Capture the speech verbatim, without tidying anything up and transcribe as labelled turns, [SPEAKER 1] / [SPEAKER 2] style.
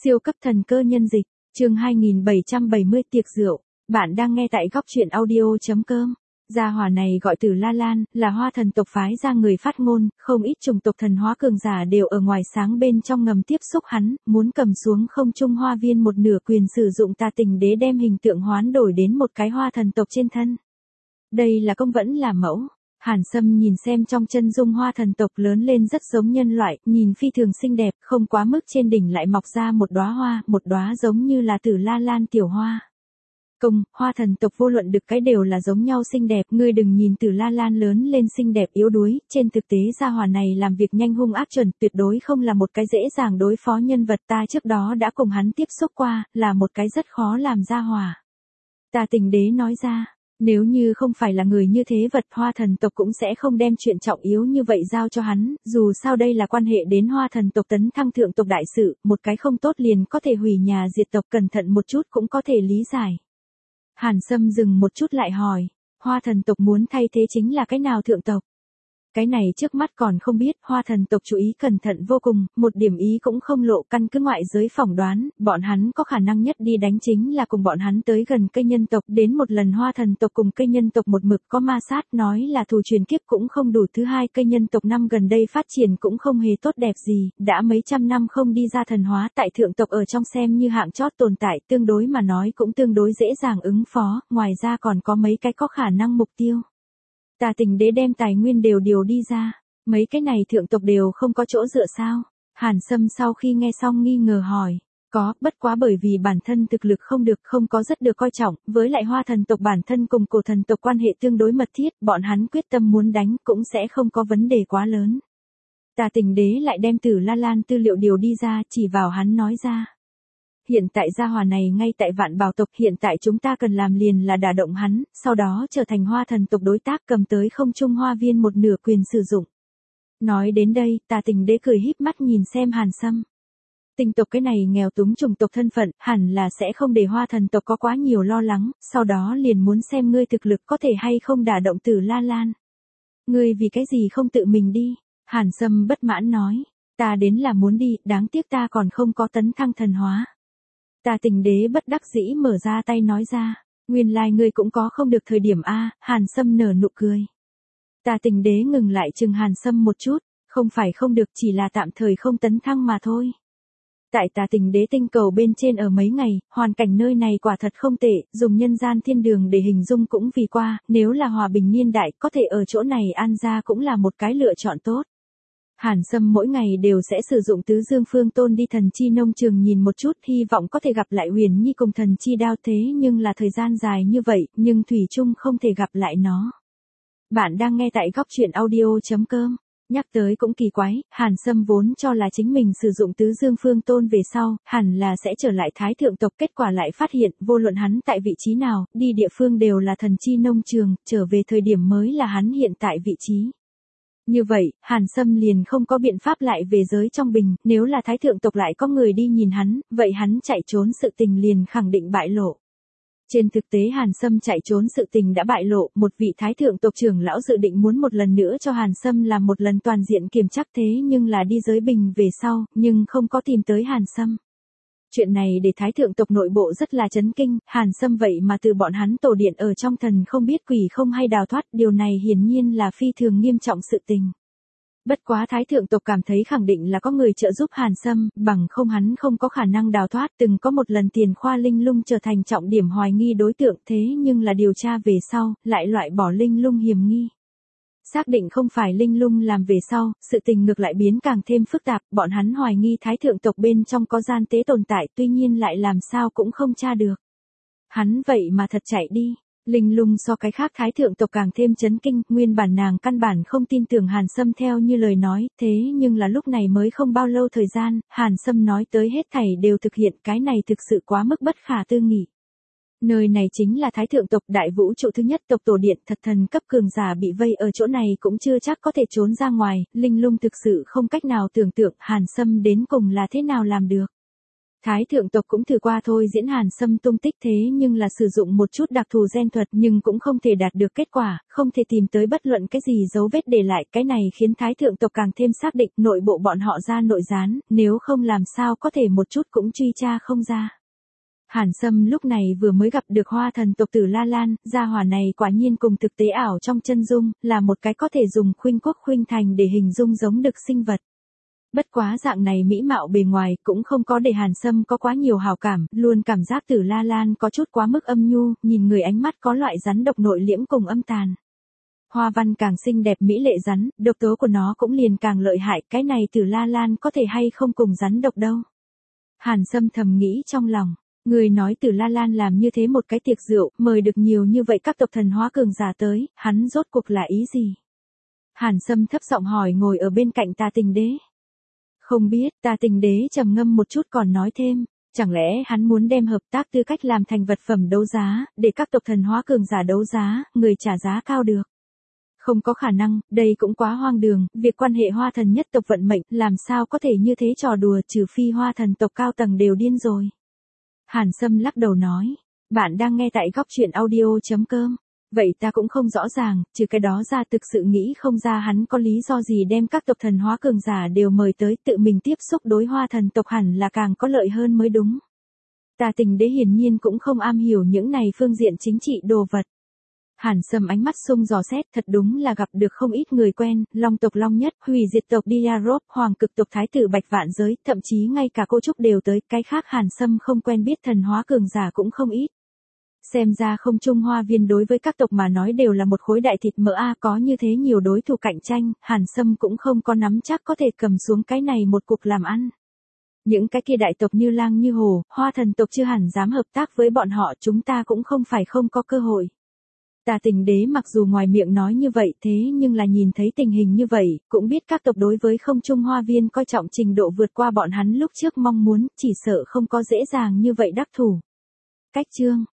[SPEAKER 1] Siêu cấp thần cơ nhân dịch, chương hai nghìn bảy trăm bảy mươi tiệc rượu, bạn đang nghe tại góc truyện audio chấm com. Gia hỏa này gọi Tử La Lan, là Hoa thần tộc phái ra người phát ngôn, không ít chủng tộc thần hóa cường giả đều ở ngoài sáng bên trong ngầm tiếp xúc hắn, muốn cầm xuống không trung hoa viên một nửa quyền sử dụng Tà Tình Đế đem hình tượng hoán đổi đến một cái hoa thần tộc trên thân. Đây là công vẫn là mẫu. Hàn Sâm nhìn xem trong chân dung hoa thần tộc lớn lên rất giống nhân loại, nhìn phi thường xinh đẹp, không quá mức trên đỉnh lại mọc ra một đóa hoa, một đóa giống như là Tử La Lan tiểu hoa. Công, hoa thần tộc vô luận được cái đều là giống nhau xinh đẹp, ngươi đừng nhìn Tử La Lan lớn lên xinh đẹp yếu đuối, trên thực tế gia hỏa này làm việc nhanh hung ác chuẩn, tuyệt đối không là một cái dễ dàng đối phó nhân vật, ta trước đó đã cùng hắn tiếp xúc qua, là một cái rất khó làm gia hỏa. Tà Tình Đế nói ra. Nếu như không phải là người như thế vật hoa thần tộc cũng sẽ không đem chuyện trọng yếu như vậy giao cho hắn, dù sao đây là quan hệ đến hoa thần tộc tấn thăng thượng tộc đại sự, một cái không tốt liền có thể hủy nhà diệt tộc, cẩn thận một chút cũng có thể lý giải. Hàn Sâm dừng một chút lại hỏi, hoa thần tộc muốn thay thế chính là cái nào thượng tộc? Cái này trước mắt còn không biết, hoa thần tộc chú ý cẩn thận vô cùng, một điểm ý cũng không lộ, căn cứ ngoại giới phỏng đoán, bọn hắn có khả năng nhất đi đánh chính là cùng bọn hắn tới gần cây nhân tộc, đến một lần hoa thần tộc cùng cây nhân tộc một mực có ma sát, nói là thù truyền kiếp cũng không đủ, thứ hai cây nhân tộc năm gần đây phát triển cũng không hề tốt đẹp gì, đã mấy trăm năm không đi ra thần hóa, tại thượng tộc ở trong xem như hạng chót tồn tại, tương đối mà nói cũng tương đối dễ dàng ứng phó, ngoài ra còn có mấy cái có khả năng mục tiêu. Tà Tình Đế đem tài nguyên đều điều đi ra, mấy cái này thượng tộc đều không có chỗ dựa sao? Hàn Sâm sau khi nghe xong nghi ngờ hỏi, có, bất quá bởi vì bản thân thực lực không được, không có rất được coi trọng, với lại hoa thần tộc bản thân cùng cổ thần tộc quan hệ tương đối mật thiết, bọn hắn quyết tâm muốn đánh cũng sẽ không có vấn đề quá lớn. Tà Tình Đế lại đem Tử La Lan tư liệu điều đi ra, chỉ vào hắn nói ra. Hiện tại gia hỏa này ngay tại Vạn Bảo tộc, hiện tại chúng ta cần làm liền là đả động hắn, sau đó trở thành hoa thần tộc đối tác, cầm tới không trung hoa viên một nửa quyền sử dụng. Nói đến đây, Tà Tình Đế cười híp mắt nhìn xem Hàn Sâm. Tinh tộc cái này nghèo túng chủng tộc thân phận, hẳn là sẽ không để hoa thần tộc có quá nhiều lo lắng, sau đó liền muốn xem ngươi thực lực có thể hay không đả động Tử La Lan. Ngươi vì cái gì không tự mình đi? Hàn Sâm bất mãn nói, ta đến là muốn đi, đáng tiếc ta còn không có tấn thăng thần hóa. Tà Tình Đế bất đắc dĩ mở ra tay nói ra, nguyên lai ngươi cũng có không được thời điểm a. Hàn Sâm nở nụ cười. Tà Tình Đế ngừng lại chừng Hàn Sâm một chút, không phải không được, chỉ là tạm thời không tấn thăng mà thôi. Tại Tà Tình Đế tinh cầu bên trên ở mấy ngày, hoàn cảnh nơi này quả thật không tệ, dùng nhân gian thiên đường để hình dung cũng vì qua, nếu là hòa bình niên đại, có thể ở chỗ này an ra cũng là một cái lựa chọn tốt. Hàn Sâm mỗi ngày đều sẽ sử dụng Tứ Dương Phương Tôn đi thần chi nông trường nhìn một chút, hy vọng có thể gặp lại Huyền Nhi cùng thần chi đao, thế nhưng là thời gian dài như vậy, nhưng thủy chung không thể gặp lại nó. Bạn đang nghe tại góc truyện audio chấm com. Nhắc tới cũng kỳ quái, Hàn Sâm vốn cho là chính mình sử dụng Tứ Dương Phương Tôn về sau, hẳn là sẽ trở lại Thái Thượng tộc, kết quả lại phát hiện, vô luận hắn tại vị trí nào, đi địa phương đều là thần chi nông trường, trở về thời điểm mới là hắn hiện tại vị trí. Như vậy, Hàn Sâm liền không có biện pháp lại về giới trong bình, nếu là Thái Thượng tộc lại có người đi nhìn hắn, vậy hắn chạy trốn sự tình liền khẳng định bại lộ. Trên thực tế Hàn Sâm chạy trốn sự tình đã bại lộ, một vị Thái Thượng tộc trưởng lão dự định muốn một lần nữa cho Hàn Sâm làm một lần toàn diện kiểm chắc, thế nhưng là đi giới bình về sau, nhưng không có tìm tới Hàn Sâm. Chuyện này để Thái Thượng tộc nội bộ rất là chấn kinh, Hàn Sâm vậy mà từ bọn hắn tổ điện ở trong thần không biết quỷ không hay đào thoát, điều này hiển nhiên là phi thường nghiêm trọng sự tình. Bất quá Thái Thượng tộc cảm thấy khẳng định là có người trợ giúp Hàn Sâm, bằng không hắn không có khả năng đào thoát, từng có một lần Tiền Khoa Linh Lung trở thành trọng điểm hoài nghi đối tượng, thế nhưng là điều tra về sau, lại loại bỏ Linh Lung hiểm nghi. Xác định không phải Linh Lung làm về sau, sự tình ngược lại biến càng thêm phức tạp, bọn hắn hoài nghi Thái Thượng tộc bên trong có gian tế tồn tại, tuy nhiên lại làm sao cũng không tra được. Hắn vậy mà thật chạy đi. Linh Lung so cái khác Thái Thượng tộc càng thêm chấn kinh, nguyên bản nàng căn bản không tin tưởng Hàn Sâm theo như lời nói, thế nhưng là lúc này mới không bao lâu thời gian, Hàn Sâm nói tới hết thảy đều thực hiện, cái này thực sự quá mức bất khả tư nghị. Nơi này chính là Thái Thượng tộc, đại vũ trụ thứ nhất tộc tổ điện, thật thần cấp cường giả bị vây ở chỗ này cũng chưa chắc có thể trốn ra ngoài, Linh Lung thực sự không cách nào tưởng tượng Hàn Sâm đến cùng là thế nào làm được. Thái thượng tộc cũng thử qua thôi diễn Hàn Sâm tung tích thế nhưng là sử dụng một chút đặc thù gen thuật nhưng cũng không thể đạt được kết quả, không thể tìm tới bất luận cái gì dấu vết để lại. Cái này khiến Thái thượng tộc càng thêm xác định nội bộ bọn họ ra nội gián, nếu không làm sao có thể một chút cũng truy tra không ra. Hàn Sâm lúc này vừa mới gặp được Hoa Thần tộc tử La Lan, gia hỏa này quả nhiên cùng thực tế ảo trong chân dung, là một cái có thể dùng khuynh quốc khuynh thành để hình dung giống được sinh vật. Bất quá dạng này mỹ mạo bề ngoài cũng không có để Hàn Sâm có quá nhiều hào cảm, luôn cảm giác tử La Lan có chút quá mức âm nhu, nhìn người ánh mắt có loại rắn độc nội liễm cùng âm tàn. Hoa văn càng xinh đẹp mỹ lệ rắn, độc tố của nó cũng liền càng lợi hại, cái này tử La Lan có thể hay không cùng rắn độc đâu. Hàn Sâm thầm nghĩ trong lòng. Người nói Tử La Lan làm như thế một cái tiệc rượu, mời được nhiều như vậy các tộc thần hóa cường giả tới, hắn rốt cuộc là ý gì? Hàn Sâm thấp giọng hỏi ngồi ở bên cạnh Tà Tình Đế. Không biết, Tà Tình Đế trầm ngâm một chút còn nói thêm, chẳng lẽ hắn muốn đem hợp tác tư cách làm thành vật phẩm đấu giá, để các tộc thần hóa cường giả đấu giá, người trả giá cao được. Không có khả năng, đây cũng quá hoang đường, việc quan hệ Hoa Thần nhất tộc vận mệnh, làm sao có thể như thế trò đùa, trừ phi Hoa Thần tộc cao tầng đều điên rồi. Hàn Sâm lắc đầu nói, bạn đang nghe tại góc truyện audio.com. Vậy ta cũng không rõ ràng, trừ cái đó ra thực sự nghĩ không ra hắn có lý do gì đem các tộc thần hóa cường giả đều mời tới, tự mình tiếp xúc đối Hoa Thần tộc hẳn là càng có lợi hơn mới đúng. Tà Tình Đế hiển nhiên cũng không am hiểu những này phương diện chính trị đồ vật. Hàn Sâm ánh mắt sung dò xét, thật đúng là gặp được không ít người quen, Long tộc Long Nhất, hủy diệt tộc Diarop, Hoàng cực tộc Thái tử Bạch Vạn Giới, thậm chí ngay cả cô Trúc đều tới, cái khác Hàn Sâm không quen biết thần hóa cường giả cũng không ít. Xem ra không trung hoa viên đối với các tộc mà nói đều là một khối đại thịt mỡ a, có như thế nhiều đối thủ cạnh tranh, Hàn Sâm cũng không có nắm chắc có thể cầm xuống cái này một cục làm ăn. Những cái kia đại tộc như Lang như Hồ, Hoa Thần tộc chưa hẳn dám hợp tác với bọn họ, chúng ta cũng không phải không có cơ hội. Tà Tình Đế mặc dù ngoài miệng nói như vậy thế nhưng là nhìn thấy tình hình như vậy, cũng biết các tộc đối với không trung hoa viên coi trọng trình độ vượt qua bọn hắn lúc trước mong muốn, chỉ sợ không có dễ dàng như vậy đắc thủ. Cách chương